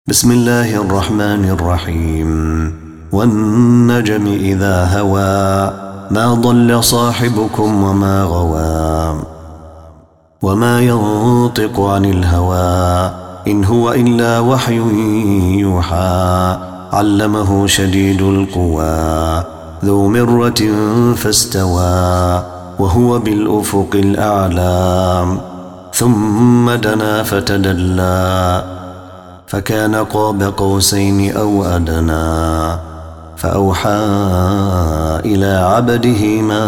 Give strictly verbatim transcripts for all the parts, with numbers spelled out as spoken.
بسم الله الرحمن الرحيم والنجم إذا هوى ما ضل صاحبكم وما غوى وما ينطق عن الهوى إن هو إلا وحي يوحى علمه شديد القوى ذو مرة فاستوى وهو بالأفق الأعلى ثم دنا فتدلى فكان قاب قوسين أو أدنى فأوحى إلى عبده ما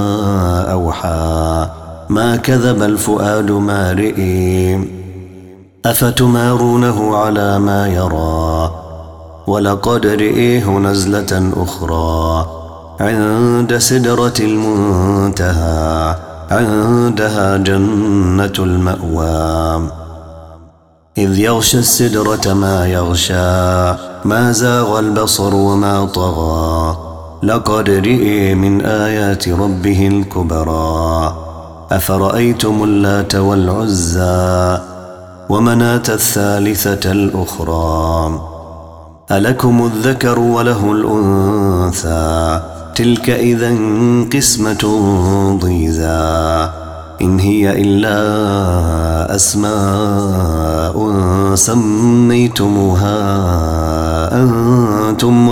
أوحى ما كذب الفؤاد ما رئي أفتمارونه على ما يرى ولقد رئيه نزلة أخرى عند سدرة المنتهى عندها جنة المأوى إذ يغشى السدرة ما يغشى ما زاغ البصر وما طغى لقد رئي من آيات ربه الكبرى أفرأيتم اللات والعزى ومناة الثالثة الأخرى ألكم الذكر وله الأنثى تلك إذا قسمة ضيزى إن هي إلا أسماء سميتموها أنتم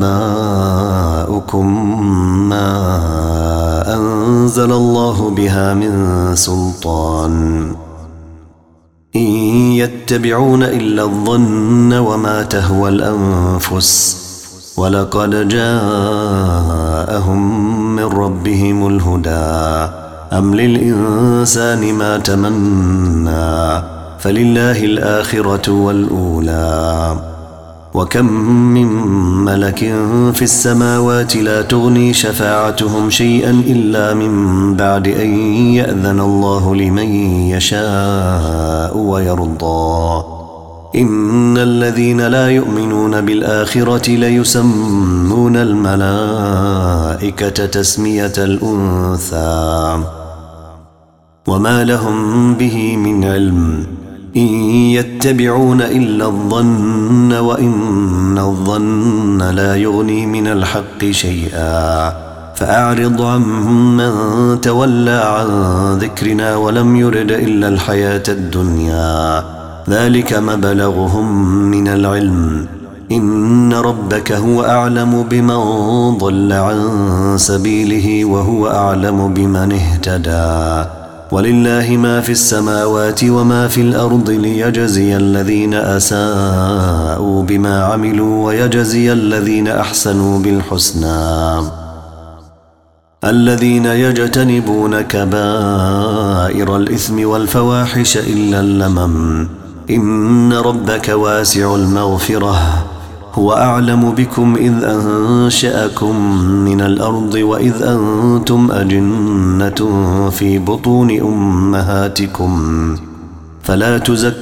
وآباؤكم ما أنزل الله بها من سلطان إن يتبعون إلا الظن وما تهوى الأنفس ولقد جاءهم من ربهم الهدى أم للإنسان ما تمنى فلله الآخرة والأولى وكم من ملك في السماوات لا تغني شفاعتهم شيئا إلا من بعد أن يأذن الله لمن يشاء ويرضى إن الذين لا يؤمنون بالآخرة ليسمون الملائكة تسمية الأنثى وما لهم به من علم إن يتبعون إلا الظن وإن الظن لا يغني من الحق شيئا فأعرض عمن تولى عن ذكرنا ولم يرد إلا الحياة الدنيا ذلك مبلغهم من العلم إن ربك هو أعلم بمن ضل عن سبيله وهو أعلم بمن اهتدى ولله ما في السماوات وما في الأرض ليجزي الذين أساءوا بما عملوا ويجزي الذين أحسنوا بالحسنى الذين يجتنبون كبائر الإثم والفواحش إلا اللمم إن ربك واسع المغفرة هو أعلم بكم إذ أنشأكم من الأرض وإذ أنتم أجنة في بطون أمهاتكم فلا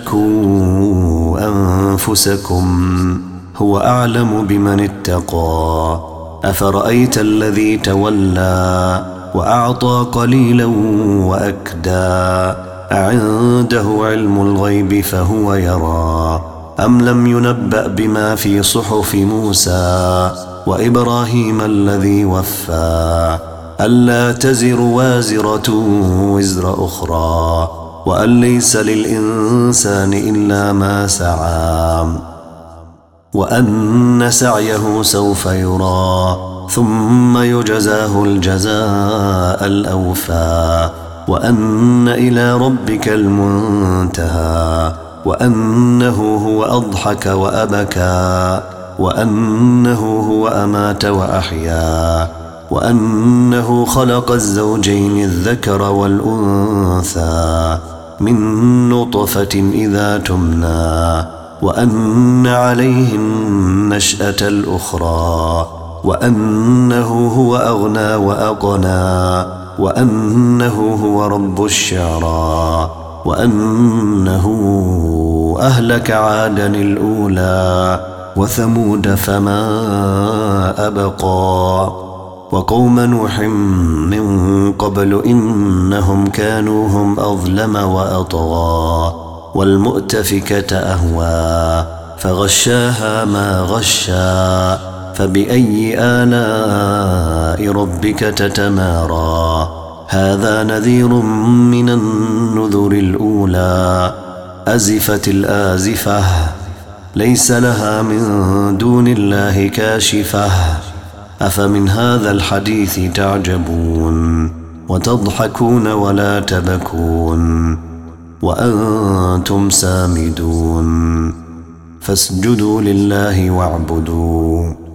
تزكوا أنفسكم هو أعلم بمن اتقى أفرأيت الذي تولى وأعطى قليلا وأكدى أعنده علم الغيب فهو يرى أم لم ينبأ بما في صحف موسى وإبراهيم الذي وفى ألا تزر وازرة وزر أخرى وأن ليس للإنسان إلا ما سعى وأن سعيه سوف يرى ثم يجزاه الجزاء الأوفى وأن إلى ربك المنتهى وأنه هو أضحك وأبكى وأنه هو أمات وأحيا وأنه خلق الزوجين الذكر والأنثى من نطفة إذا تمنى وأن عليه النشأة الأخرى وأنه هو أغنى وأقنى وأنه هو رب الشعرى وأنه أهلك عادا الأولى وثمود فما أبقى وقوم نوح من قبل إنهم كانوا هم أظلم وأطغى والمؤتفكة أهوى فغشاها ما غشا فبأي آلاء ربك تتمارى هذا نذير من النذر الأولى أزفت الآزفة ليس لها من دون الله كاشفة أفمن هذا الحديث تعجبون وتضحكون ولا تبكون وأنتم سامدون فاسجدوا لله واعبدوا